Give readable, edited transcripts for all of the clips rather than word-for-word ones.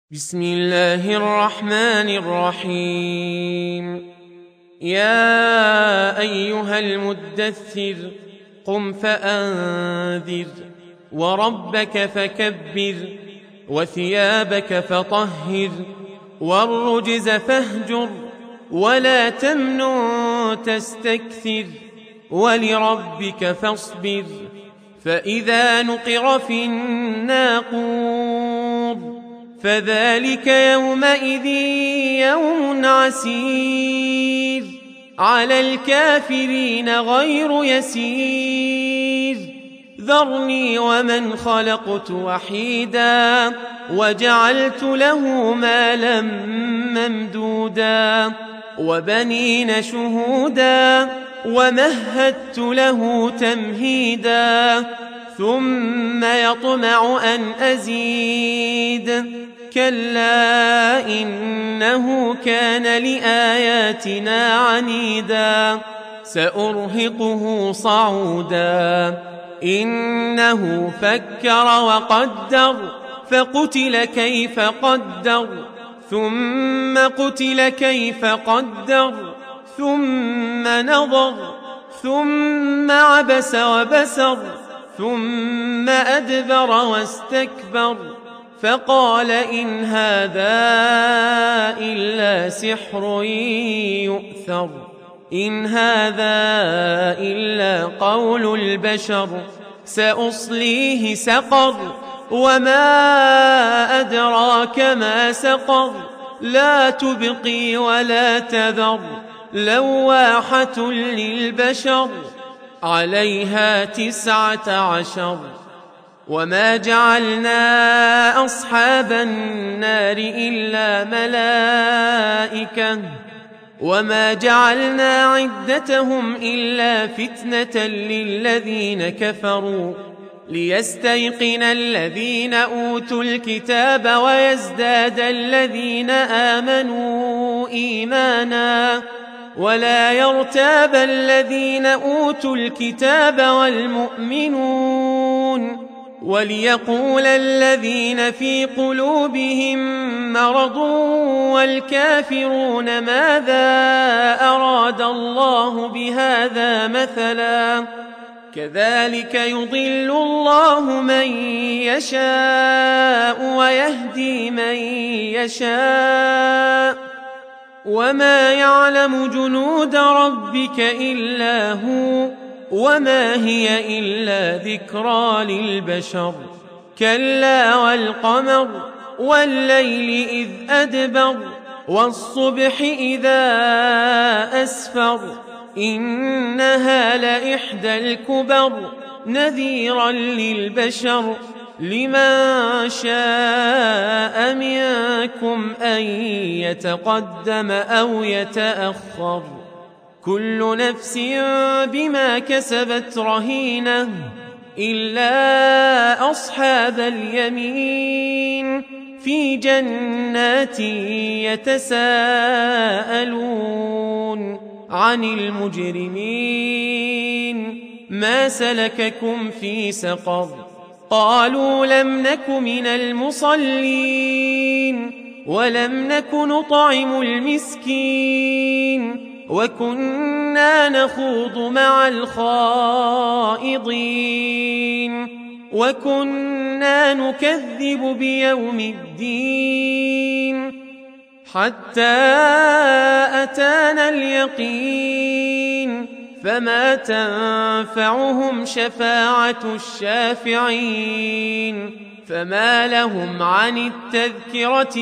بسم الله الرحمن الرحيم. يا أيها المدثر قم فأنذر وربك فكبر وثيابك فطهر والرجز فاهجر ولا تمنن تستكثر ولربك فاصبر فإذا نقر في الناقور فذلك يومئذ يوم عسير على الكافرين غير يسير ذرني ومن خلقت وحيدا وجعلت له مالا ممدودا وبنين شهودا ومهدت له تمهيدا ثم يطمع أن أزيد كلا إنه كان لآياتنا عنيدا سأرهقه صعودا إنه فكر وقدر فقتل كيف قدر ثم قتل كيف قدر ثم نظر ثم عبس وبسر ثم أدبر واستكبر فقال إن هذا إلا سحر يؤثر إن هذا إلا قول البشر سأصليه سقر وما أدراك ما سقر لا تبقي ولا تذر لواحة للبشر عليها 19 وما جعلنا أصحاب النار إلا ملائكة وما جعلنا عدتهم إلا فتنة للذين كفروا ليستيقن الذين أوتوا الكتاب ويزداد الذين آمنوا إيمانا ولا يرتاب الذين أوتوا الكتاب والمؤمنون وليقول الذين في قلوبهم مرض والكافرون ماذا أراد الله بهذا مثلا كذلك يضل الله من يشاء ويهدي من يشاء وما يعلم جنود ربك إلا هو وما هي إلا ذكرى للبشر كلا والقمر والليل إذ أدبر والصبح إذا أسفر إنها لإحدى الكبر نذيرا للبشر لمن شاء منكم أن يتقدم أو يتأخر كل نفس بما كسبت رهينة إلا أصحاب اليمين في جنات يتساءلون عن المجرمين ما سلككم في سقر قالوا لم نك من المصلين ولم نك نطعم المسكين وكنا نخوض مع الخائضين وكنا نكذب بيوم الدين حتى أتانا اليقين فما تنفعهم شفاعة الشافعين فما لهم عن التذكرة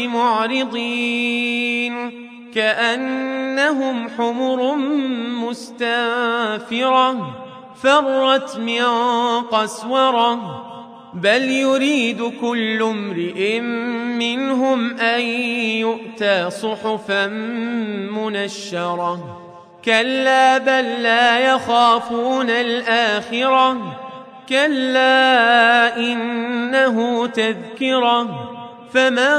معرضين كأنهم حمر مستنفرة فرت من قسورة بل يريد كل امرئ منهم أن يؤتى صحفا منشرة كلا بل لا يخافون الآخرة كلا إنه تذكرة فمن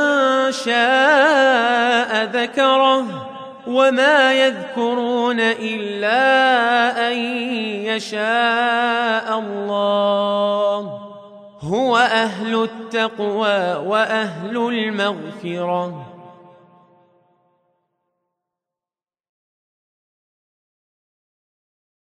شاء ذكره وما يذكرون إلا أن يشاء الله هو أهل التقوى وأهل المغفرة.